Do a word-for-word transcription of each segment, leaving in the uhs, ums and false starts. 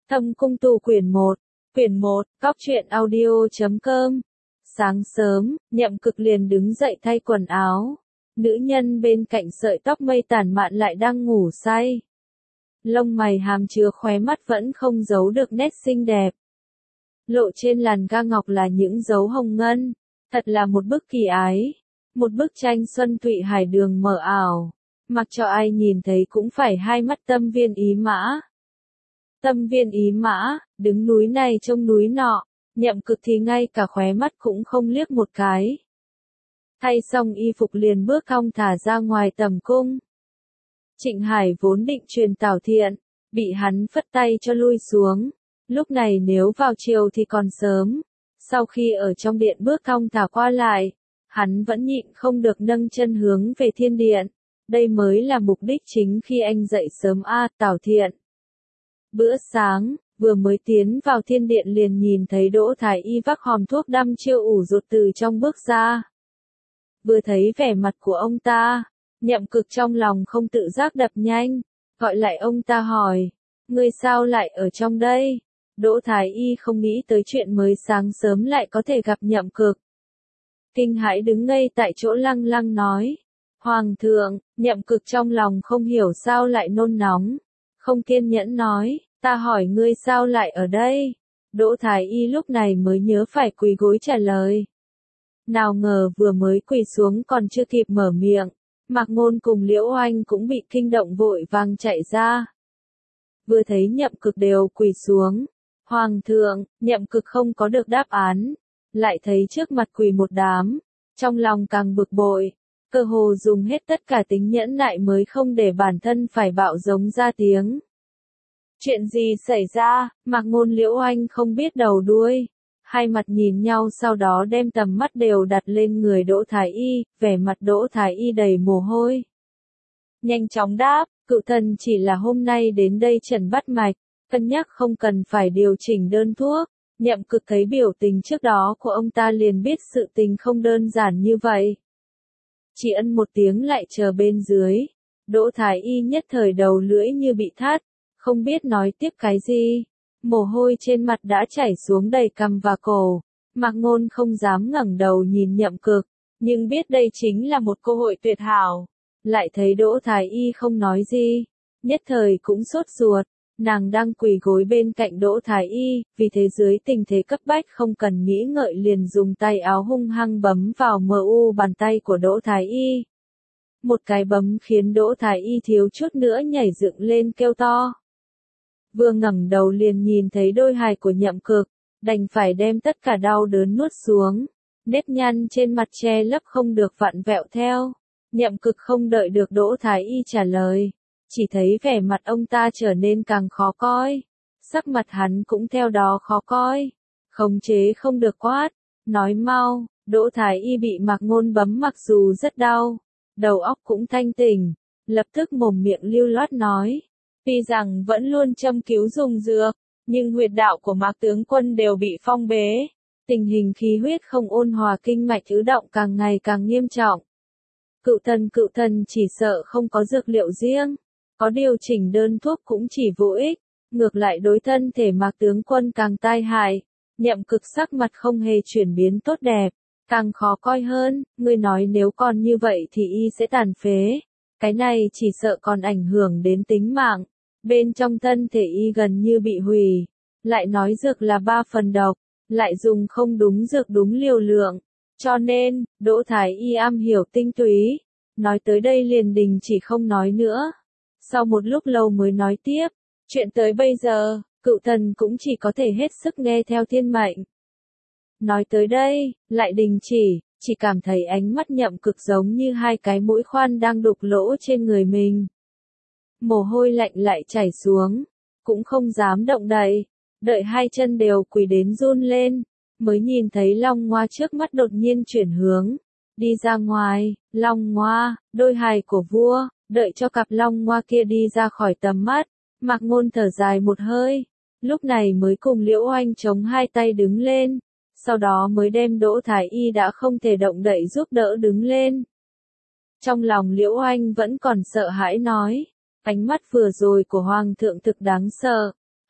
Thâm Cung Tu quyển một, quyển một, cóc truyện audio chấm com. Sáng sớm, Nhậm Cực liền đứng dậy thay quần áo. Nữ nhân bên cạnh sợi tóc mây tản mạn lại đang ngủ say. Lông mày hàm chứa khóe mắt vẫn không giấu được nét xinh đẹp. Lộ trên làn da ngọc là những dấu hồng ngân. Thật là một bức kỳ ái. Một bức tranh xuân thụy hải đường mờ ảo. Mặc cho ai nhìn thấy cũng phải hai mắt tâm viên ý mã. Tâm viên ý mã, đứng núi này trông núi nọ, Nhậm Cực thì ngay cả khóe mắt cũng không liếc một cái. Thay xong y phục liền bước thong thả ra ngoài tầm cung. Trịnh Hải vốn định truyền Tào Thiện, bị hắn phất tay cho lui xuống. Lúc này nếu vào chiều thì còn sớm. Sau khi ở trong điện bước thong thả qua lại, hắn vẫn nhịn không được nâng chân hướng về thiên điện. Đây mới là mục đích chính khi anh dậy sớm a à, Tào Thiện. Bữa sáng, vừa mới tiến vào thiên điện liền nhìn thấy Đỗ Thái Y vác hòm thuốc đăm chiêu ủ rột từ trong bước ra. Vừa thấy vẻ mặt của ông ta, Nhậm Cực trong lòng không tự giác đập nhanh, gọi lại ông ta hỏi, ngươi sao lại ở trong đây? Đỗ Thái Y không nghĩ tới chuyện mới sáng sớm lại có thể gặp Nhậm Cực. Kinh hãi đứng ngây tại chỗ lăng lăng nói, Hoàng thượng, Nhậm Cực trong lòng không hiểu sao lại nôn nóng. Không kiên nhẫn nói, ta hỏi ngươi sao lại ở đây? Đỗ Thái Y lúc này mới nhớ phải quỳ gối trả lời. Nào ngờ vừa mới quỳ xuống còn chưa kịp mở miệng, Mạc Ngôn cùng Liễu Oanh cũng bị kinh động vội vàng chạy ra. Vừa thấy Nhậm Cực đều quỳ xuống. Hoàng thượng, Nhậm Cực không có được đáp án. Lại thấy trước mặt quỳ một đám. Trong lòng càng bực bội. Cơ hồ dùng hết tất cả tính nhẫn nại mới không để bản thân phải bạo giống ra tiếng. Chuyện gì xảy ra, Mạc Ngôn Liễu Oanh không biết đầu đuôi. Hai mặt nhìn nhau sau đó đem tầm mắt đều đặt lên người Đỗ Thái Y, vẻ mặt Đỗ Thái Y đầy mồ hôi. Nhanh chóng đáp, cựu thần chỉ là hôm nay đến đây trần bắt mạch, cân nhắc không cần phải điều chỉnh đơn thuốc. Nhậm Cực thấy biểu tình trước đó của ông ta liền biết sự tình không đơn giản như vậy. Chỉ ân một tiếng lại chờ bên dưới. Đỗ Thái Y nhất thời đầu lưỡi như bị thắt, không biết nói tiếp cái gì. Mồ hôi trên mặt đã chảy xuống đầy cằm và cổ. Mạc Ngôn không dám ngẩng đầu nhìn Nhậm Cực, nhưng biết đây chính là một cơ hội tuyệt hảo. Lại thấy Đỗ Thái Y không nói gì, nhất thời cũng sốt ruột. Nàng đang quỳ gối bên cạnh Đỗ Thái Y, vì thế dưới tình thế cấp bách không cần nghĩ ngợi liền dùng tay áo hung hăng bấm vào mờ u bàn tay của Đỗ Thái Y. Một cái bấm khiến Đỗ Thái Y thiếu chút nữa nhảy dựng lên kêu to. Vừa ngẩng đầu liền nhìn thấy đôi hài của Nhậm Cực, đành phải đem tất cả đau đớn nuốt xuống. Nếp nhăn trên mặt che lấp không được vặn vẹo theo. Nhậm Cực không đợi được Đỗ Thái Y trả lời. Chỉ thấy vẻ mặt ông ta trở nên càng khó coi. Sắc mặt hắn cũng theo đó khó coi. Khống chế không được quát. Nói mau, Đỗ Thái Y bị Mạc Ngôn bấm mặc dù rất đau. Đầu óc cũng thanh tỉnh. Lập tức mồm miệng lưu loát nói. Tuy rằng vẫn luôn châm cứu dùng dược, nhưng huyệt đạo của Mạc tướng quân đều bị phong bế. Tình hình khí huyết không ôn hòa kinh mạch ứ động càng ngày càng nghiêm trọng. Cựu thần cựu thần chỉ sợ không có dược liệu riêng. Có điều chỉnh đơn thuốc cũng chỉ vô ích, ngược lại đối thân thể Mạc tướng quân càng tai hại. Nhậm Cực sắc mặt không hề chuyển biến tốt đẹp, càng khó coi hơn, ngươi nói nếu còn như vậy thì y sẽ tàn phế. Cái này chỉ sợ còn ảnh hưởng đến tính mạng, bên trong thân thể y gần như bị hủy. Lại nói dược là ba phần độc, lại dùng không đúng dược đúng liều lượng, cho nên, Đỗ Thái Y am hiểu tinh túy. Nói tới đây liền đình chỉ không nói nữa. Sau một lúc lâu mới nói tiếp, chuyện tới bây giờ, cựu thần cũng chỉ có thể hết sức nghe theo thiên mệnh. Nói tới đây, lại đình chỉ, chỉ cảm thấy ánh mắt Nhậm Cực giống như hai cái mũi khoan đang đục lỗ trên người mình. Mồ hôi lạnh lại chảy xuống, cũng không dám động đậy, đợi hai chân đều quỳ đến run lên, mới nhìn thấy Long Ngoa trước mắt đột nhiên chuyển hướng, đi ra ngoài. Long Ngoa, đôi hài của vua. Đợi cho cặp Long Ngoa kia đi ra khỏi tầm mắt, Mạc Ngôn thở dài một hơi, lúc này mới cùng Liễu Oanh chống hai tay đứng lên, sau đó mới đem Đỗ Thái Y đã không thể động đậy giúp đỡ đứng lên. Trong lòng Liễu Oanh vẫn còn sợ hãi nói, ánh mắt vừa rồi của Hoàng thượng thực đáng sợ,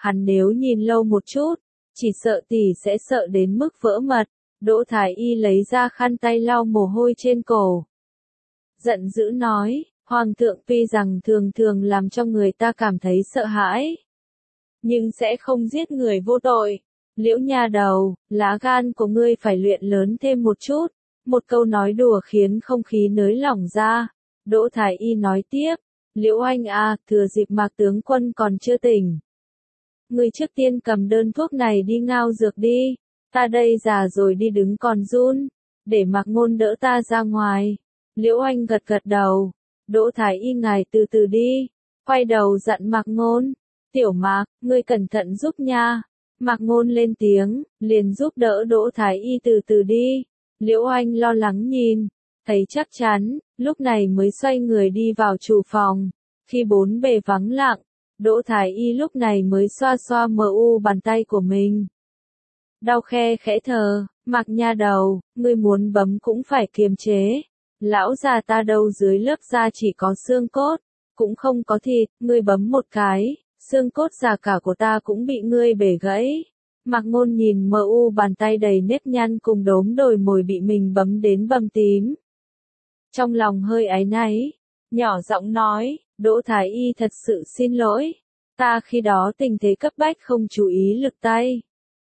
hắn nếu nhìn lâu một chút, chỉ sợ tỷ sẽ sợ đến mức vỡ mật. Đỗ Thái Y lấy ra khăn tay lau mồ hôi trên cổ. Giận dữ nói, Hoàng thượng tuy rằng thường thường làm cho người ta cảm thấy sợ hãi, nhưng sẽ không giết người vô tội. Liễu nha đầu, lá gan của ngươi phải luyện lớn thêm một chút. Một câu nói đùa khiến không khí nới lỏng ra. Đỗ Thái Y nói tiếp, Liễu Anh à, thừa dịp Mạc tướng quân còn chưa tỉnh, ngươi trước tiên cầm đơn thuốc này đi ngao dược đi, ta đây già rồi đi đứng còn run, để Mạc Ngôn đỡ ta ra ngoài. Liễu Anh gật gật đầu, Đỗ Thái Y ngài từ từ đi, quay đầu dặn Mạc Ngôn, tiểu Mạc, ngươi cẩn thận giúp nha. Mạc Ngôn lên tiếng, liền giúp đỡ Đỗ Thái Y từ từ đi. Liễu Anh lo lắng nhìn, thấy chắc chắn, lúc này mới xoay người đi vào chủ phòng. Khi bốn bề vắng lặng, Đỗ Thái Y lúc này mới xoa xoa mờ u bàn tay của mình. Đau khe khẽ thở, Mạc nha đầu, ngươi muốn bấm cũng phải kiềm chế. Lão già ta đâu dưới lớp da chỉ có xương cốt, cũng không có thịt, ngươi bấm một cái, xương cốt già cả của ta cũng bị ngươi bể gãy. Mạc Ngôn nhìn mờ u bàn tay đầy nếp nhăn cùng đốm đồi mồi bị mình bấm đến bầm tím. Trong lòng hơi áy náy, nhỏ giọng nói, Đỗ Thái Y thật sự xin lỗi, ta khi đó tình thế cấp bách không chú ý lực tay.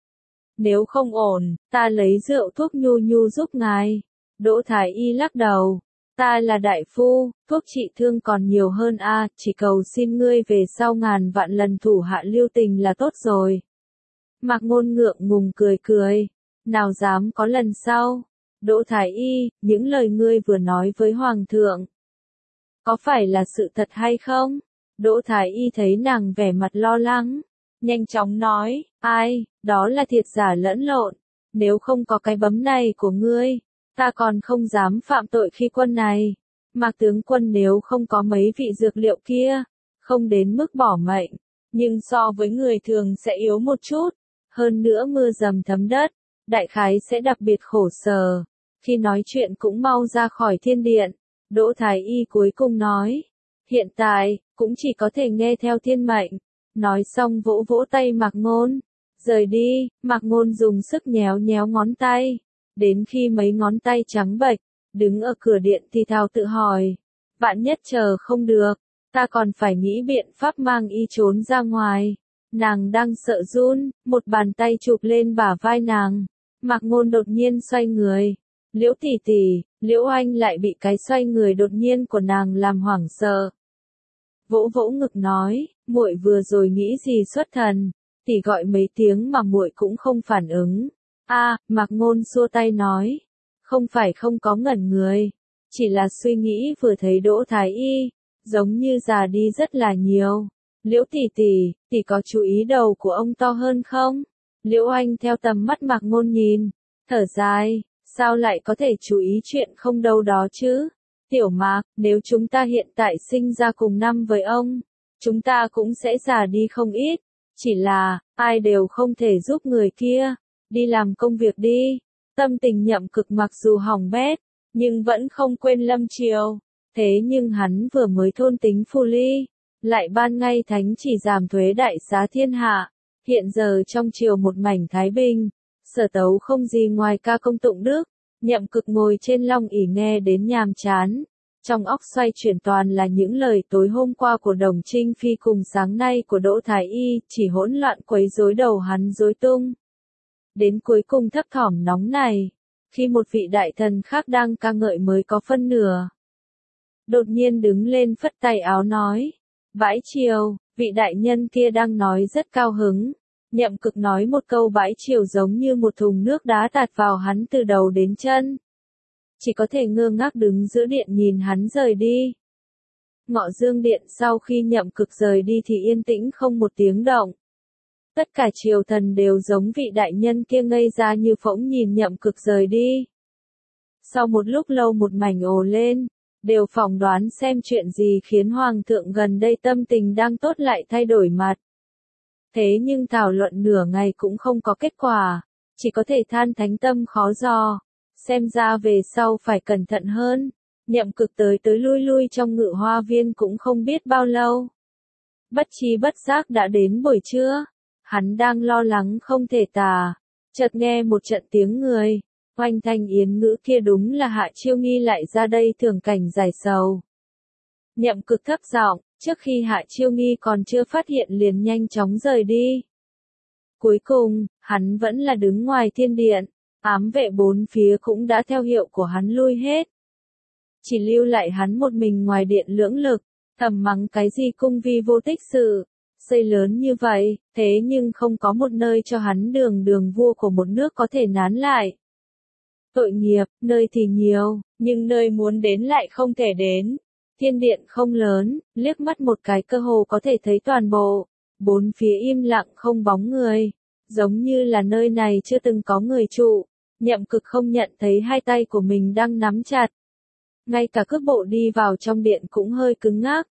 Nếu không ổn, ta lấy rượu thuốc nhu nhu giúp ngài. Đỗ Thái Y lắc đầu, ta là đại phu, thuốc trị thương còn nhiều hơn a, chỉ cầu xin ngươi về sau ngàn vạn lần thủ hạ lưu tình là tốt rồi. Mạc Ngôn ngượng ngùng cười cười, nào dám có lần sau. Đỗ Thái Y, những lời ngươi vừa nói với Hoàng thượng, có phải là sự thật hay không? Đỗ Thái Y thấy nàng vẻ mặt lo lắng, nhanh chóng nói, ai, đó là thiệt giả lẫn lộn, nếu không có cái bấm này của ngươi, ta còn không dám phạm tội khi quân này. Mạc tướng quân nếu không có mấy vị dược liệu kia, không đến mức bỏ mệnh, nhưng so với người thường sẽ yếu một chút, hơn nữa mưa dầm thấm đất, đại khái sẽ đặc biệt khổ sở. Khi nói chuyện cũng mau ra khỏi thiên điện. Đỗ Thái Y cuối cùng nói, hiện tại, cũng chỉ có thể nghe theo thiên mệnh. Nói xong vỗ vỗ tay Mạc Ngôn, rời đi. Mạc Ngôn dùng sức nhéo nhéo ngón tay, đến khi mấy ngón tay trắng bệch, đứng ở cửa điện thì thào tự hỏi, vạn nhất chờ không được, ta còn phải nghĩ biện pháp mang y trốn ra ngoài. Nàng đang sợ run, một bàn tay chụp lên bả vai nàng. Mạc Ngôn đột nhiên xoay người. Liễu tỷ tỷ, Liễu Anh lại bị cái xoay người đột nhiên của nàng làm hoảng sợ. Vỗ vỗ ngực nói, muội vừa rồi nghĩ gì xuất thần, tỷ gọi mấy tiếng mà muội cũng không phản ứng. A, à, Mạc Ngôn xua tay nói, không phải không có ngẩn người, chỉ là suy nghĩ vừa thấy Đỗ Thái Y, giống như già đi rất là nhiều. Liễu tỷ tỷ, tỷ có chú ý đầu của ông to hơn không? Liễu Anh theo tầm mắt Mạc Ngôn nhìn, thở dài, sao lại có thể chú ý chuyện không đâu đó chứ? Tiểu Mạc, nếu chúng ta hiện tại sinh ra cùng năm với ông, chúng ta cũng sẽ già đi không ít, chỉ là, ai đều không thể giúp người kia, đi làm công việc đi. Tâm tình Nhậm Cực mặc dù hỏng bét, nhưng vẫn không quên Lâm Triều, thế nhưng hắn vừa mới thôn tính Phù Ly, lại ban ngay thánh chỉ giảm thuế đại xá thiên hạ, hiện giờ trong triều một mảnh thái bình, Sở Tấu không gì ngoài ca công tụng đức. Nhậm Cực ngồi trên long ỷ nghe đến nhàm chán, trong óc xoay chuyển toàn là những lời tối hôm qua của Đồng Trinh Phi cùng sáng nay của Đỗ Thái Y, chỉ hỗn loạn quấy rối đầu hắn rối tung. Đến cuối cùng thấp thỏm nóng này, khi một vị đại thần khác đang ca ngợi mới có phân nửa, đột nhiên đứng lên phất tay áo nói, bãi triều, vị đại nhân kia đang nói rất cao hứng. Nhậm Cực nói một câu bãi triều giống như một thùng nước đá tạt vào hắn từ đầu đến chân. Chỉ có thể ngơ ngác đứng giữa điện nhìn hắn rời đi. Ngọ Dương điện sau khi Nhậm Cực rời đi thì yên tĩnh không một tiếng động. Tất cả triều thần đều giống vị đại nhân kia ngây ra như phỗng nhìn Nhậm Cực rời đi. Sau một lúc lâu một mảnh ồ lên, đều phỏng đoán xem chuyện gì khiến Hoàng thượng gần đây tâm tình đang tốt lại thay đổi mặt. Thế nhưng thảo luận nửa ngày cũng không có kết quả, chỉ có thể than thánh tâm khó dò, xem ra về sau phải cẩn thận hơn. Nhậm Cực tới tới lui lui trong Ngự Hoa Viên cũng không biết bao lâu. Bất chi bất giác đã đến buổi trưa, Hắn đang lo lắng không thể tả, chợt nghe một trận tiếng người, oanh thanh yến ngữ kia đúng là Hạ Chiêu Nghi lại ra đây thưởng cảnh giải sầu. Nhậm Cực thấp giọng, trước khi Hạ Chiêu Nghi còn chưa phát hiện liền nhanh chóng rời đi. Cuối cùng, hắn vẫn là đứng ngoài thiên điện, ám vệ bốn phía cũng đã theo hiệu của hắn lui hết. Chỉ lưu lại hắn một mình ngoài điện lưỡng lực, thầm mắng cái gì cung vi vô tích sự, xây lớn như vậy, thế nhưng không có một nơi cho hắn đường đường vua của một nước có thể nán lại. Tội nghiệp, nơi thì nhiều, nhưng nơi muốn đến lại không thể đến. Thiên điện không lớn, liếc mắt một cái cơ hồ có thể thấy toàn bộ, bốn phía im lặng không bóng người, giống như là nơi này chưa từng có người trụ. Nhậm Cực không nhận thấy hai tay của mình đang nắm chặt. Ngay cả cước bộ đi vào trong điện cũng hơi cứng ngắc.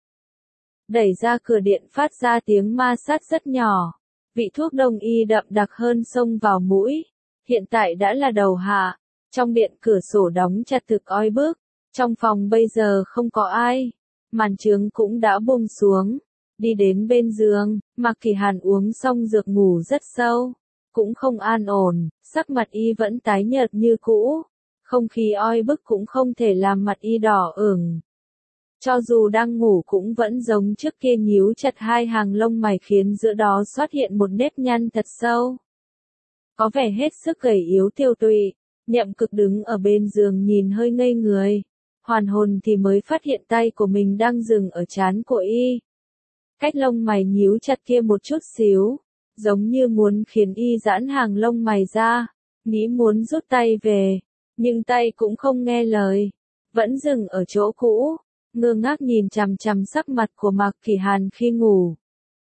Đẩy ra cửa điện phát ra tiếng ma sát rất nhỏ. Vị thuốc đông y đậm đặc hơn xông vào mũi. Hiện tại đã là đầu hạ. Trong điện cửa sổ đóng chặt thực oi bức. Trong phòng bây giờ không có ai. Màn trướng cũng đã buông xuống. Đi đến bên giường, Mạc Kỳ Hàn uống xong dược ngủ rất sâu. Cũng không an ổn, sắc mặt y vẫn tái nhợt như cũ. Không khí oi bức cũng không thể làm mặt y đỏ ửng. Cho dù đang ngủ cũng vẫn giống trước kia nhíu chặt hai hàng lông mày khiến giữa đó xuất hiện một nếp nhăn thật sâu. Có vẻ hết sức gầy yếu tiêu tụy, Nhậm Cực đứng ở bên giường nhìn hơi ngây người. Hoàn hồn thì mới phát hiện tay của mình đang dừng ở trán của y. Cách lông mày nhíu chặt kia một chút xíu, giống như muốn khiến y giãn hàng lông mày ra, nghĩ muốn rút tay về, nhưng tay cũng không nghe lời, vẫn dừng ở chỗ cũ, ngơ ngác nhìn chằm chằm sắc mặt của Mạc Kỳ Hàn khi ngủ.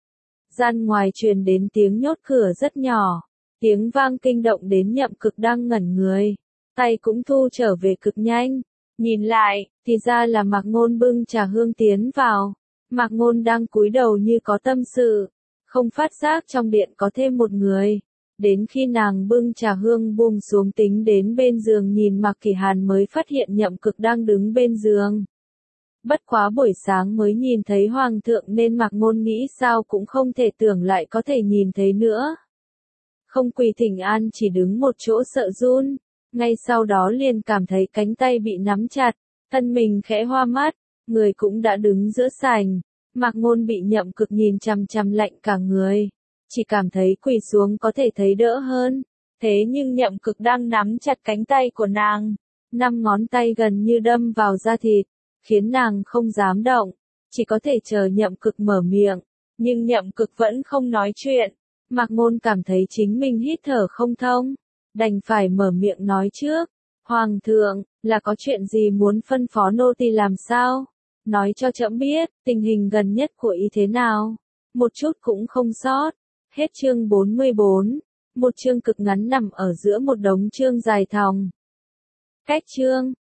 Gian ngoài truyền đến tiếng nhốt cửa rất nhỏ, tiếng vang kinh động đến Nhậm Cực đang ngẩn người, tay cũng thu trở về cực nhanh, nhìn lại, thì ra là Mạc Ngôn bưng trà hương tiến vào. Mạc Ngôn đang cúi đầu như có tâm sự, không phát giác trong điện có thêm một người. Đến khi nàng bưng trà hương buông xuống tính đến bên giường nhìn Mạc Kỳ Hàn mới phát hiện Nhậm Cực đang đứng bên giường. Bất quá buổi sáng mới nhìn thấy Hoàng thượng nên Mạc Ngôn nghĩ sao cũng không thể tưởng lại có thể nhìn thấy nữa. Không quỳ thỉnh an chỉ đứng một chỗ sợ run, ngay sau đó liền cảm thấy cánh tay bị nắm chặt, thân mình khẽ hoa mát, người cũng đã đứng giữa sảnh. Mạc Ngôn bị Nhậm Cực nhìn chằm chằm lạnh cả người, chỉ cảm thấy quỳ xuống có thể thấy đỡ hơn, thế nhưng Nhậm Cực đang nắm chặt cánh tay của nàng, năm ngón tay gần như đâm vào da thịt, khiến nàng không dám động, chỉ có thể chờ Nhậm Cực mở miệng, nhưng Nhậm Cực vẫn không nói chuyện. Mạc Ngôn cảm thấy chính mình hít thở không thông, đành phải mở miệng nói trước. Hoàng thượng, là có chuyện gì muốn phân phó nô tỳ làm sao? Nói cho trẫm biết, tình hình gần nhất của y thế nào? Một chút cũng không sót. Hết chương bốn mươi bốn. Một chương cực ngắn nằm ở giữa một đống chương dài thòng. Cách chương